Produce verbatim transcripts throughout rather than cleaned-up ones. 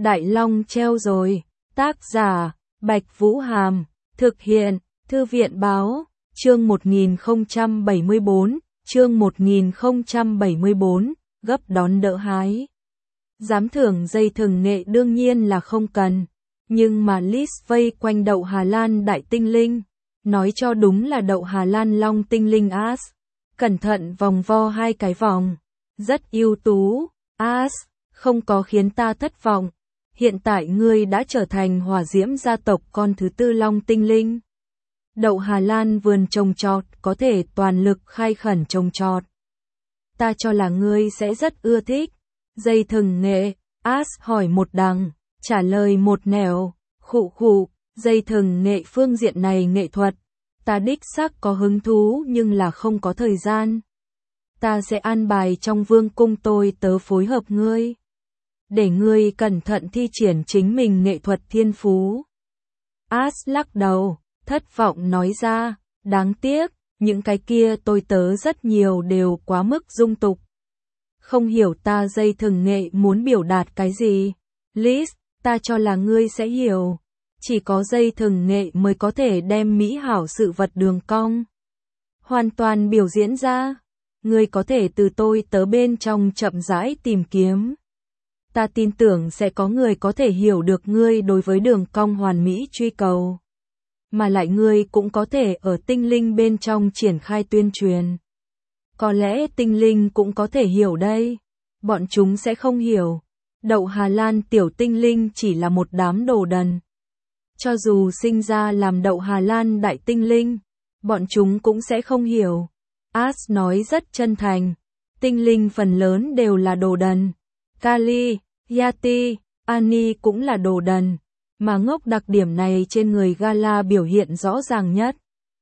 Đại Long treo rồi. Tác giả, Bạch Vũ Hàm. Thực hiện, Thư viện Báo. Chương một nghìn không trăm bảy mươi bốn. Chương một nghìn không trăm bảy mươi bốn. Gấp đón đỡ hái. Giám thưởng dây thừng nghệ đương nhiên là không cần. Nhưng mà Liz vây quanh đậu Hà Lan đại tinh linh. Nói cho đúng là đậu Hà Lan long tinh linh As. Cẩn thận vòng vo hai cái vòng. Rất ưu tú. As, không có khiến ta thất vọng. Hiện tại ngươi đã trở thành hỏa diễm gia tộc con thứ tư long tinh linh. Đậu Hà Lan vườn trồng trọt có thể toàn lực khai khẩn trồng trọt. Ta cho là ngươi sẽ rất ưa thích. Dây thừng nghệ, As hỏi một đằng, trả lời một nẻo, khụ khụ, dây thừng nghệ phương diện này nghệ thuật. Ta đích xác có hứng thú nhưng là không có thời gian. Ta sẽ an bài trong vương cung tôi tớ phối hợp ngươi. Để ngươi cẩn thận thi triển chính mình nghệ thuật thiên phú. As lắc đầu, thất vọng nói ra, đáng tiếc, những cái kia tôi tớ rất nhiều đều quá mức dung tục. Không hiểu ta dây thừng nghệ muốn biểu đạt cái gì. Liz, ta cho là ngươi sẽ hiểu. Chỉ có dây thừng nghệ mới có thể đem mỹ hảo sự vật đường cong hoàn toàn biểu diễn ra. Ngươi có thể từ tôi tớ bên trong chậm rãi tìm kiếm. Ta tin tưởng sẽ có người có thể hiểu được ngươi đối với đường cong hoàn mỹ truy cầu. Mà lại ngươi cũng có thể ở tinh linh bên trong triển khai tuyên truyền. Có lẽ tinh linh cũng có thể hiểu đây. Bọn chúng sẽ không hiểu. Đậu Hà Lan tiểu tinh linh chỉ là một đám đồ đần. Cho dù sinh ra làm đậu Hà Lan đại tinh linh, bọn chúng cũng sẽ không hiểu. As nói rất chân thành. Tinh linh phần lớn đều là đồ đần. Kali, Yati, Ani cũng là đồ đần. Mà ngốc đặc điểm này trên người Gala biểu hiện rõ ràng nhất.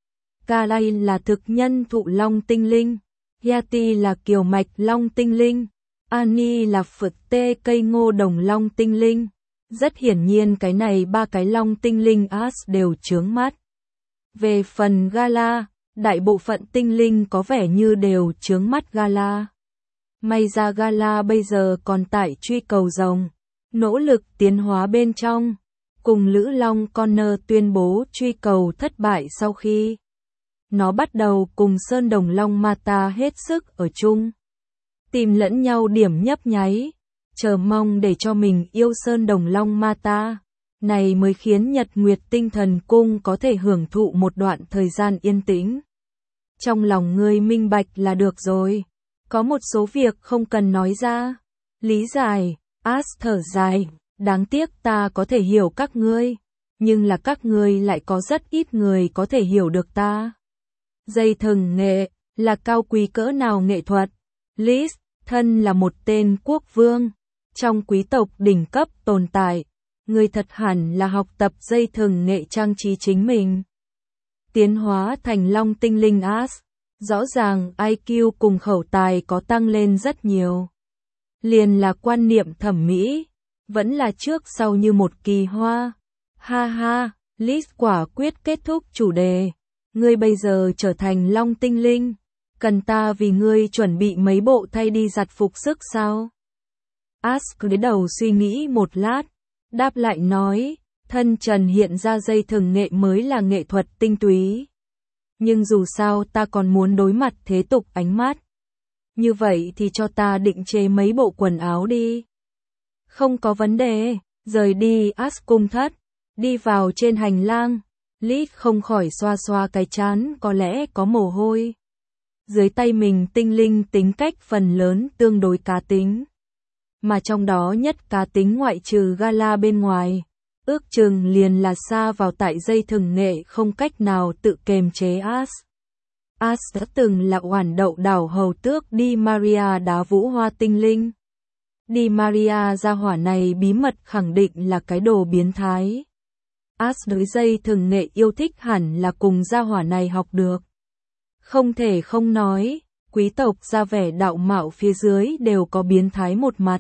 Kali là thực nhân thụ long tinh linh. Yati là kiều mạch long tinh linh. Ani là phật tê cây ngô đồng long tinh linh. Rất hiển nhiên cái này ba cái long tinh linh As đều chướng mắt. Về phần Gala, đại bộ phận tinh linh có vẻ như đều chướng mắt Gala. May ra Gala bây giờ còn tại truy cầu rồng, nỗ lực tiến hóa bên trong. Cùng Lữ Long Connor tuyên bố truy cầu thất bại sau khi nó bắt đầu cùng Sơn Đồng Long Mata hết sức ở chung. Tìm lẫn nhau điểm nhấp nháy, chờ mong để cho mình yêu Sơn Đồng Long Mata. Này mới khiến Nhật Nguyệt Tinh Thần Cung có thể hưởng thụ một đoạn thời gian yên tĩnh. Trong lòng ngươi minh bạch là được rồi. Có một số việc không cần nói ra. Lý giải, As thở dài. Đáng tiếc ta có thể hiểu các ngươi. Nhưng là các ngươi lại có rất ít người có thể hiểu được ta. Dây thừng nghệ là cao quý cỡ nào nghệ thuật. Liz, thân là một tên quốc vương. Trong quý tộc đỉnh cấp tồn tại. Ngươi thật hẳn là học tập dây thừng nghệ trang trí chính mình. Tiến hóa thành long tinh linh As. Rõ ràng i kiu cùng khẩu tài có tăng lên rất nhiều. Liền là quan niệm thẩm mỹ. Vẫn là trước sau như một kỳ hoa. Ha ha, Liz quả quyết kết thúc chủ đề. Ngươi bây giờ trở thành long tinh linh. Cần ta vì ngươi chuẩn bị mấy bộ thay đi giặt phục sức sao? As cứ đến đầu suy nghĩ một lát. Đáp lại nói, thân trần hiện ra dây thừng nghệ mới là nghệ thuật tinh túy. Nhưng dù sao ta còn muốn đối mặt thế tục ánh mắt. Như vậy thì cho ta định chế mấy bộ quần áo đi. Không có vấn đề, rời đi As cung thất, đi vào trên hành lang. Liz không khỏi xoa xoa cái trán, có lẽ có mồ hôi. Dưới tay mình tinh linh tính cách phần lớn tương đối cá tính. Mà trong đó nhất cá tính ngoại trừ Gala bên ngoài. Ước chừng liền là xa vào tại dây thừng nghệ không cách nào tự kềm chế As. As đã từng là oản đậu đảo hầu tước Di Maria đá vũ hoa tinh linh. Di Maria gia hỏa này bí mật khẳng định là cái đồ biến thái. As đối dây thừng nghệ yêu thích hẳn là cùng gia hỏa này học được. Không thể không nói, quý tộc ra vẻ đạo mạo phía dưới đều có biến thái một mặt.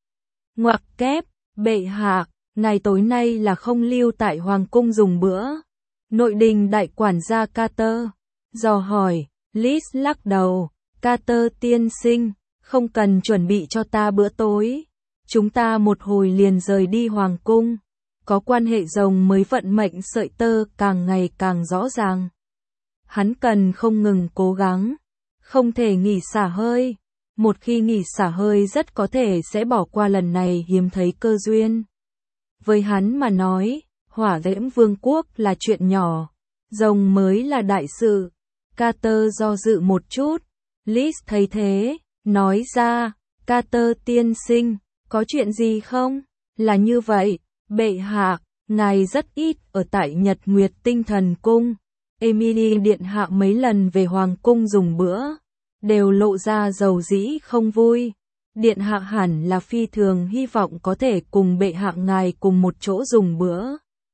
Ngoặc kép, bệ hạ, ngày tối nay là không lưu tại hoàng cung dùng bữa. Nội đình đại quản gia Carter dò hỏi. Liz lắc đầu, Carter tiên sinh, không cần chuẩn bị cho ta bữa tối. Chúng ta một hồi liền rời đi hoàng cung. Có quan hệ rồng mới vận mệnh sợi tơ càng ngày càng rõ ràng. Hắn cần không ngừng cố gắng, không thể nghỉ xả hơi. Một khi nghỉ xả hơi rất có thể sẽ bỏ qua lần này hiếm thấy cơ duyên. Với hắn mà nói, Hỏa Diễm Vương quốc là chuyện nhỏ, rồng mới là đại sự. Carter do dự một chút, Liz thấy thế, nói ra, Carter tiên sinh, có chuyện gì không? Là như vậy, bệ hạ, ngài rất ít ở tại Nhật Nguyệt Tinh Thần Cung. Emily điện hạ mấy lần về hoàng cung dùng bữa, đều lộ ra dầu dĩ không vui. Điện hạ hẳn là phi thường hy vọng có thể cùng bệ hạ ngài cùng một chỗ dùng bữa.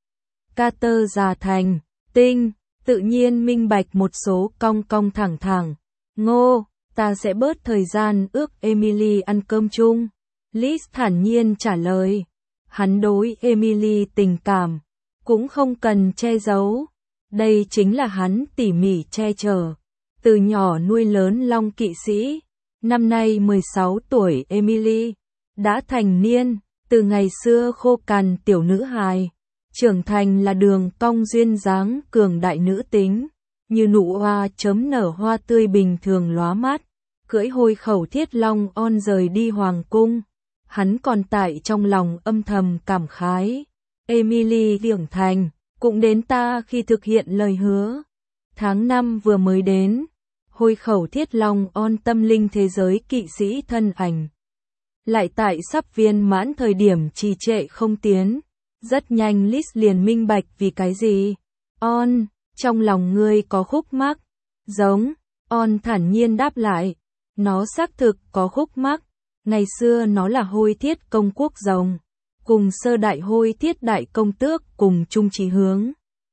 Carter già thành, tinh, tự nhiên minh bạch một số cong cong thẳng thẳng. Ngô, ta sẽ bớt thời gian ước Emily ăn cơm chung. Liz thản nhiên trả lời. Hắn đối Emily tình cảm, cũng không cần che giấu. Đây chính là hắn tỉ mỉ che chở. Từ nhỏ nuôi lớn Long kỵ sĩ. Năm nay mười sáu tuổi Emily, đã thành niên, từ ngày xưa khô cằn tiểu nữ hài. Trưởng thành là đường cong duyên dáng cường đại nữ tính. Như nụ hoa chớm nở hoa tươi bình thường lóa mắt. Cưỡi hôi khẩu thiết long on rời đi hoàng cung. Hắn còn tại trong lòng âm thầm cảm khái. Emily trưởng thành, cũng đến ta khi thực hiện lời hứa. Tháng năm vừa mới đến, hôi khẩu thiết long on tâm linh thế giới kỵ sĩ thân ảnh. Lại tại sắp viên mãn thời điểm trì trệ không tiến. Rất nhanh Liz liền minh bạch vì cái gì. On, trong lòng ngươi có khúc mắc. Giống, On thản nhiên đáp lại. Nó xác thực có khúc mắc. Ngày xưa nó là hôi thiết công quốc rồng. Cùng sơ đại hôi thiết đại công tước cùng chung chí hướng.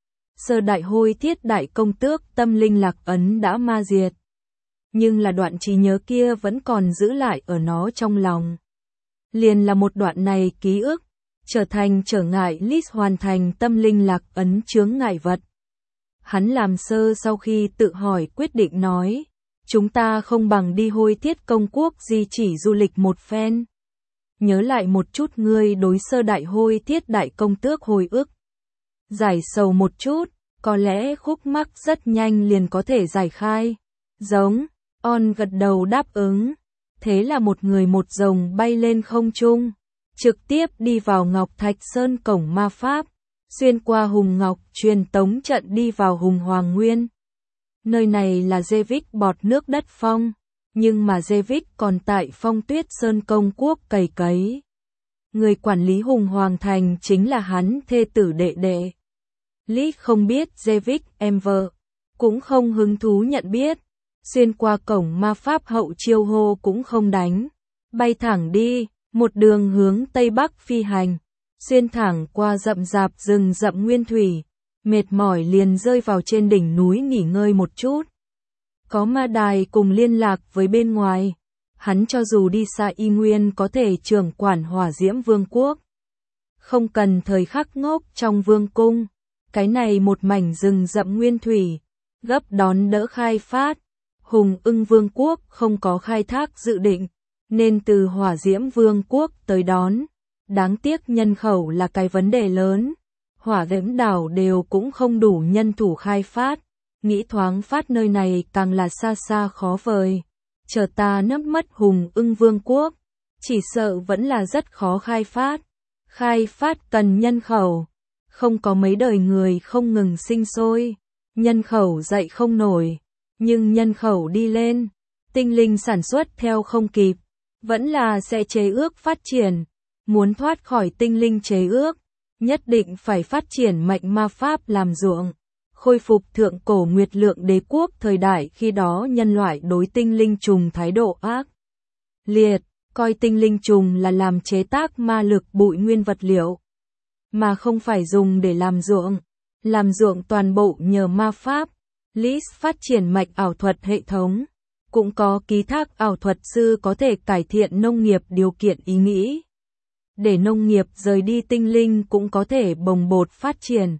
Sơ đại hôi thiết đại công tước tâm linh lạc ấn đã ma diệt. Nhưng là đoạn trí nhớ kia vẫn còn giữ lại ở nó trong lòng. Liền là một đoạn này ký ức, trở thành trở ngại Liz hoàn thành tâm linh lạc ấn chướng ngại vật. Hắn làm sơ sau khi tự hỏi quyết định nói, chúng ta không bằng đi hôi thiết công quốc di chỉ du lịch một phen. Nhớ lại một chút ngươi đối sơ đại hôi thiết đại công tước hồi ức. Giải sầu một chút, có lẽ khúc mắc rất nhanh liền có thể giải khai. Giống, On gật đầu đáp ứng. Thế là một người một rồng bay lên không trung, trực tiếp đi vào Ngọc Thạch Sơn cổng ma pháp, xuyên qua Hùng Ngọc truyền tống trận đi vào Hùng Hoàng Nguyên. Nơi này là Dê-Vích bọt nước đất phong, nhưng mà Dê-Vích còn tại Phong Tuyết Sơn công quốc cày cấy. Người quản lý Hùng Hoàng Thành chính là hắn thê tử đệ đệ. Lý không biết Dê-Vích em vợ, cũng không hứng thú nhận biết. Xuyên qua cổng ma pháp hậu chiêu hô cũng không đánh. Bay thẳng đi, một đường hướng Tây Bắc phi hành. Xuyên thẳng qua rậm rạp rừng rậm nguyên thủy. Mệt mỏi liền rơi vào trên đỉnh núi nghỉ ngơi một chút. Có ma đài cùng liên lạc với bên ngoài. Hắn cho dù đi xa y nguyên có thể trưởng quản Hỏa Diễm Vương quốc. Không cần thời khắc ngốc trong vương cung. Cái này một mảnh rừng rậm nguyên thủy. Gấp đón đỡ khai phát. Hùng Ưng Vương quốc không có khai thác dự định, nên từ Hỏa Diễm Vương quốc tới đón. Đáng tiếc nhân khẩu là cái vấn đề lớn. Hỏa Diễm đảo đều cũng không đủ nhân thủ khai phát. Nghĩ thoáng phát nơi này càng là xa xa khó vời. Chờ ta nấp mất Hùng Ưng Vương quốc, chỉ sợ vẫn là rất khó khai phát. Khai phát cần nhân khẩu. Không có mấy đời người không ngừng sinh sôi. Nhân khẩu dậy không nổi. Nhưng nhân khẩu đi lên, tinh linh sản xuất theo không kịp, vẫn là sẽ chế ước phát triển. Muốn thoát khỏi tinh linh chế ước, nhất định phải phát triển mệnh ma pháp làm ruộng, khôi phục thượng cổ nguyệt lượng đế quốc thời đại khi đó nhân loại đối tinh linh trùng thái độ ác liệt, coi tinh linh trùng là làm chế tác ma lực bụi nguyên vật liệu, mà không phải dùng để làm ruộng, làm ruộng toàn bộ nhờ ma pháp. Liz phát triển mạch ảo thuật hệ thống, cũng có ký thác ảo thuật sư có thể cải thiện nông nghiệp điều kiện ý nghĩ. Để nông nghiệp rời đi tinh linh cũng có thể bồng bột phát triển.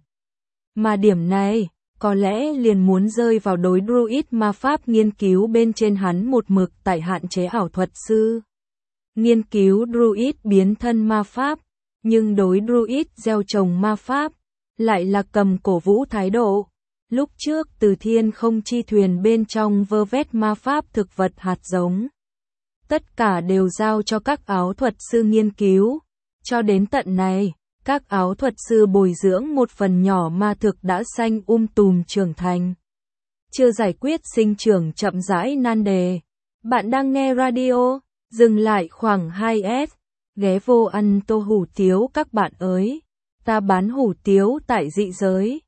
Mà điểm này, có lẽ liền muốn rơi vào đối druid ma pháp nghiên cứu bên trên hắn một mực tại hạn chế ảo thuật sư. nghiên cứu druid biến thân ma pháp, nhưng đối druid gieo trồng ma pháp, lại là cầm cổ vũ thái độ. Lúc trước Từ Thiên không chi thuyền bên trong vơ vét ma pháp thực vật hạt giống. Tất cả đều giao cho các áo thuật sư nghiên cứu. Cho đến tận này, các áo thuật sư bồi dưỡng một phần nhỏ ma thực đã xanh um tùm trưởng thành. Chưa giải quyết sinh trưởng chậm rãi nan đề. Bạn đang nghe radio, dừng lại khoảng hai phút, ghé vô ăn tô hủ tiếu các bạn ơi. Ta bán hủ tiếu tại dị giới.